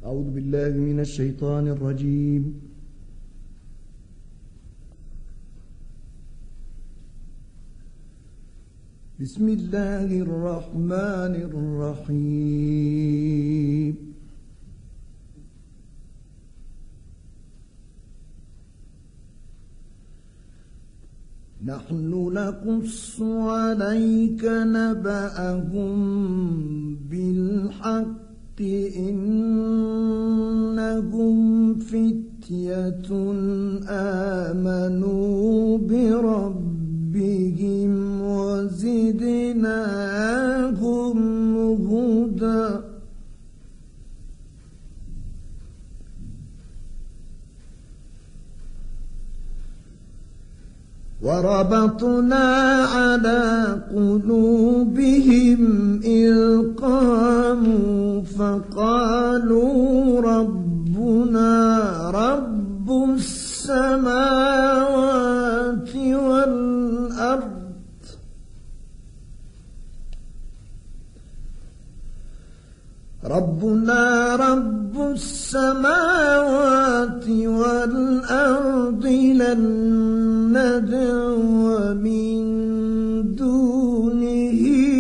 أعوذ بالله من الشيطان الرجيم. بسم الله الرحمن الرحيم. نحن نقص عليك نبأهم بالحق إنهم فتية آمنوا بربهم وزدناهم هدى. وربطنا على قلوبهم إذ قاموا فقالوا ربنا رب السماوات والأرض ربنا رب السماوات والأرض لن ندعو من دونه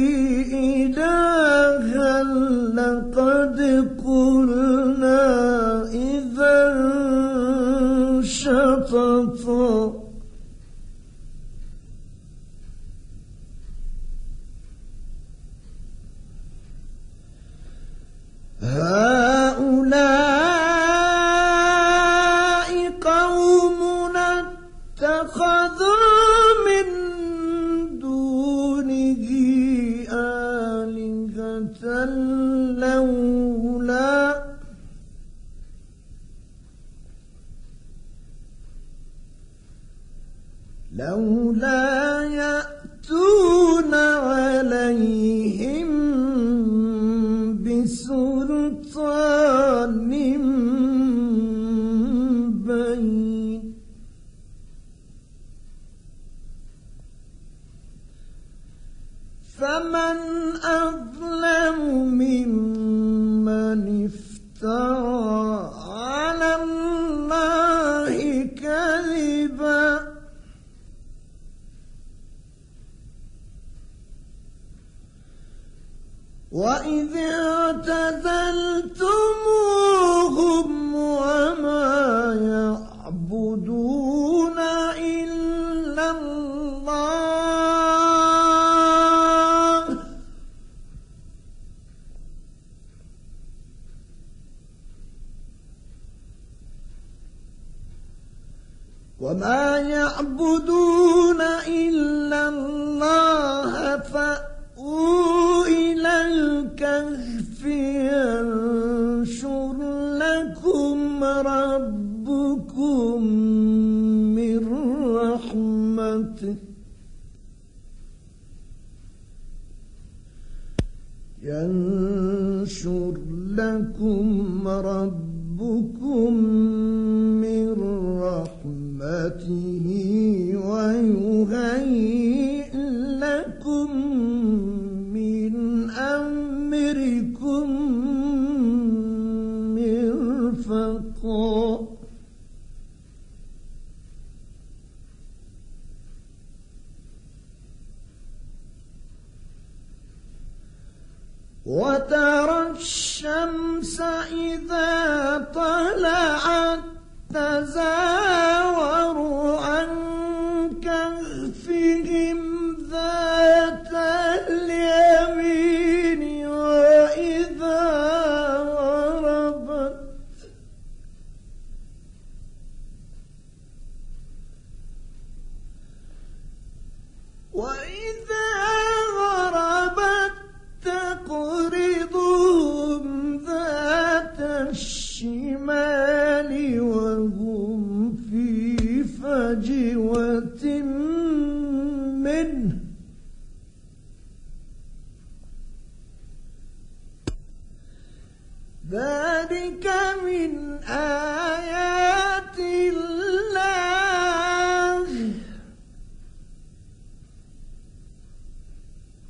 إلها لقد قلنا إذا شططا. هؤلاء قومنا اتخذوا من دونه آلهة لولا يأتون عليهم بسلطان بين. فمن أظلم ممن افترى على الله كذبا وإذ اعتزلتموهم وما يعبدون إلا الله فأووا إلى الكهف ينشر لكم ربكم من رحمته ويهيئ لكم من أمركم مرفقا. وترى الشمس إذا طلعت تزاور عن كهفهم ذات اليمين وإذا غربت تقرضهم ذات الشمال وهم في فجوة منه ذلك من آيات الله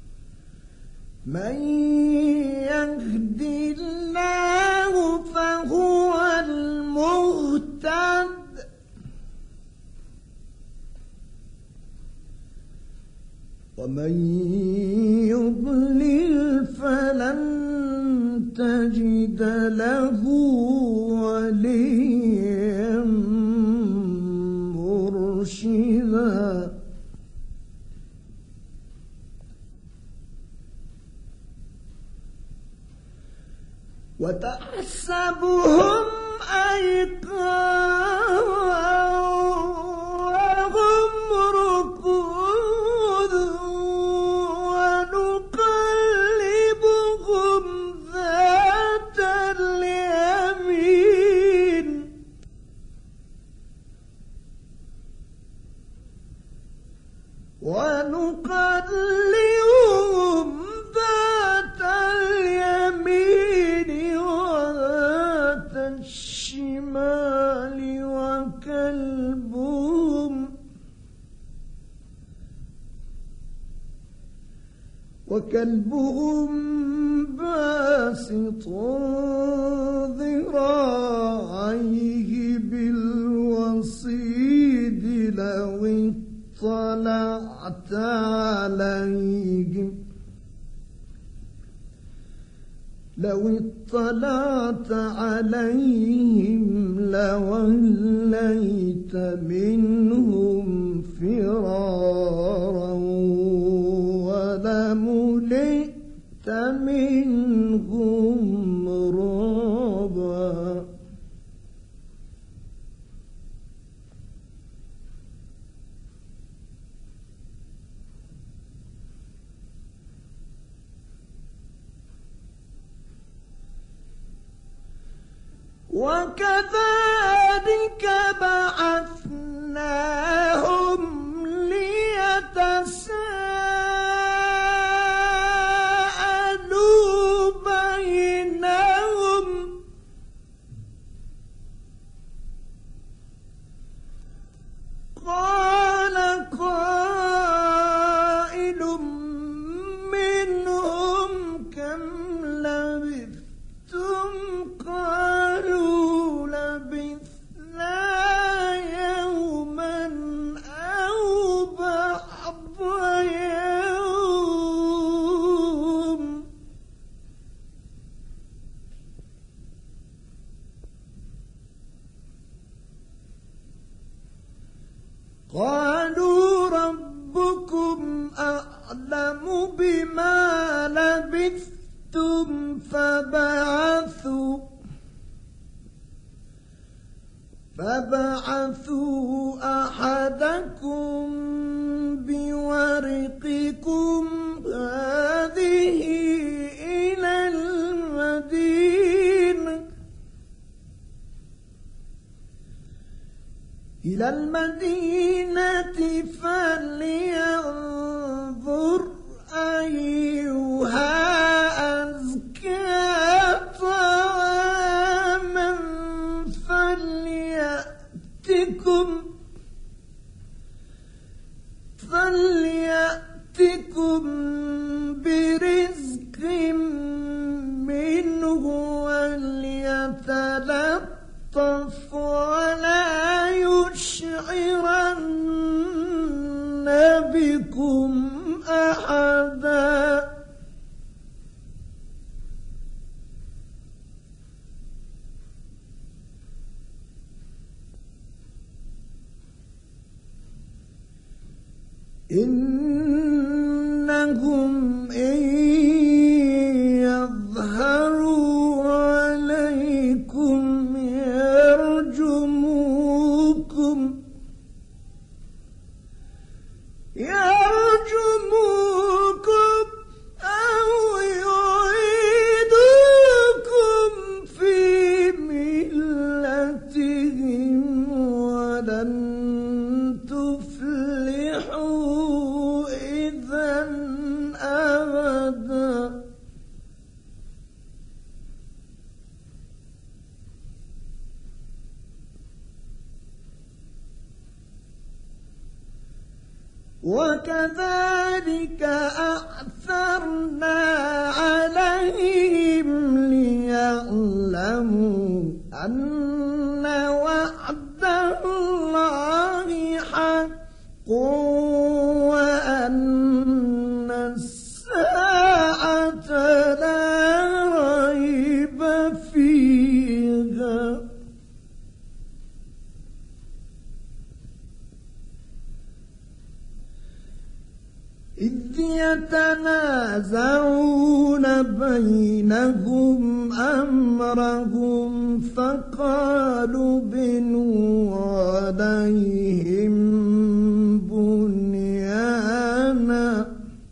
من يهد الله فهو ومن يضلل فلن تجد له وليا مرشدا وتحسبهم أيقاظا وهم رقود ونقلبهم ذات اليمين وذات الشمال وكلبهم باسط ذراعيه بالوصيد لو اطلعت عليهم لوليت منهم فرارا ولملئت منهم رعبا وكذلك بعثناهم ليتساءلوا بينهم قال قائل منهم كم لبثتم قالوا لبثنا يوما أو بعض يوم قالوا ربكم أعلم بما لبثتم فبعثوا أحدكم بورقكم هذه إلى المدينة فلينظر أيها أزكى طعاما فليأتكم برزق منه وليتلطف ولا يشعرن بكم أحدا إنهم إن يظهروا عليكم يرجموكم أو يعيدوكم في ملتهم ولن تفلحوا إذا أبدا وكذلك أعثرنا عليهم ليعلموا أن وعد الله حق وأن يتنازعون بينهم أمرهم فقالوا بنوا عليهم بنيانا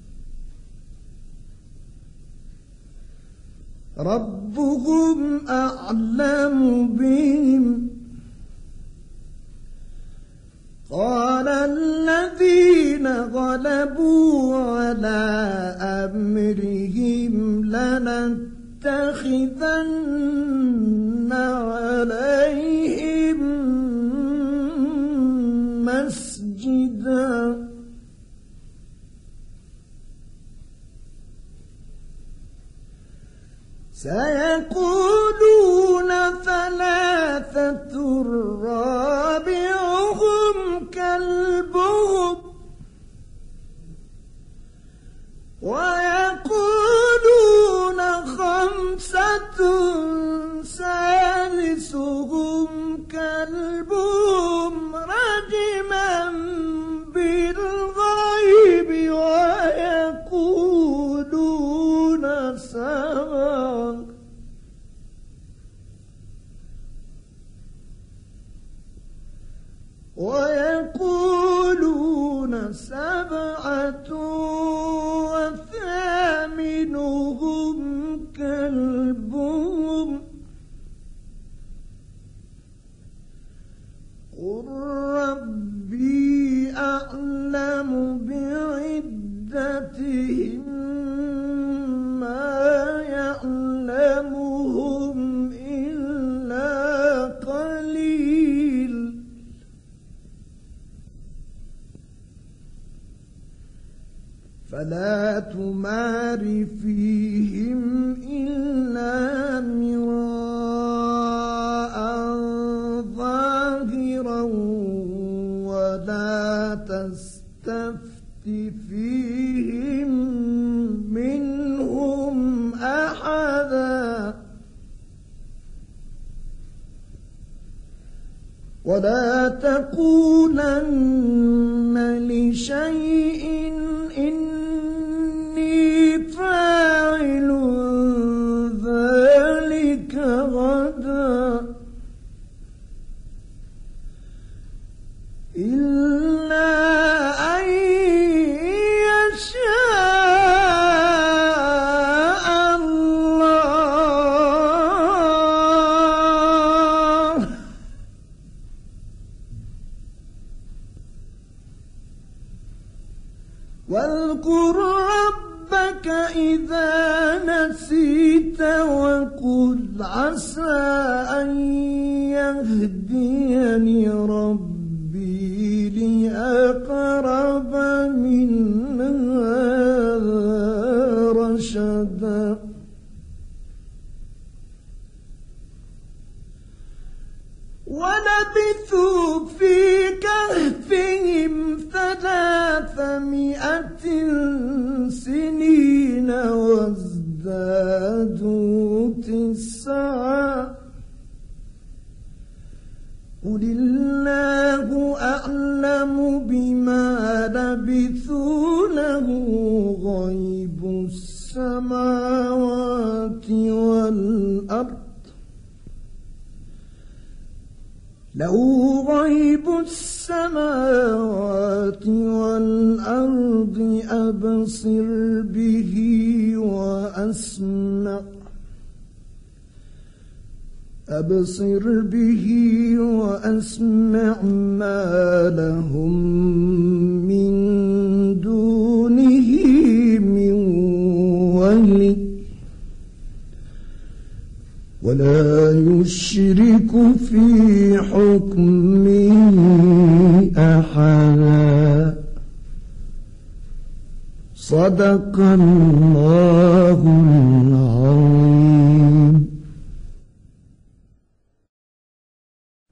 ربهم أعلم بهم قال الذين غلبوا على أمرهم لنتخذن عليهم مسجدا سيقولون ثلاثة رابعهم كلبهم ويقولون خمسة سادسهم كلبهم رجما بالغيب ويقولون سبعة وثامنهم كلبهم قل ربي أعلم بعدتهم ما يعلمهم إلا قليل فلا تمار فيهم إلا مراء ظاهرا ولا تستفت فيهم منهم أحدا ولا تقولن لشيء إني فاعل ذلك غدا إلا أن يشاء الله واذكر ربك إذا نسيت وقل عسى أن يهديني ربي لأقرب من هذا رشدا ولبثوا في كهفهم 300 سنين وازدادوا 9 قل الله أعلم بما لبثوا له غيب السماوات والأرض له غيب السماوات والأرض أبصر به وأسمع ما لهم من دونه من ولي ولا يشرك في حكمه أحدا صدق الله العظيم.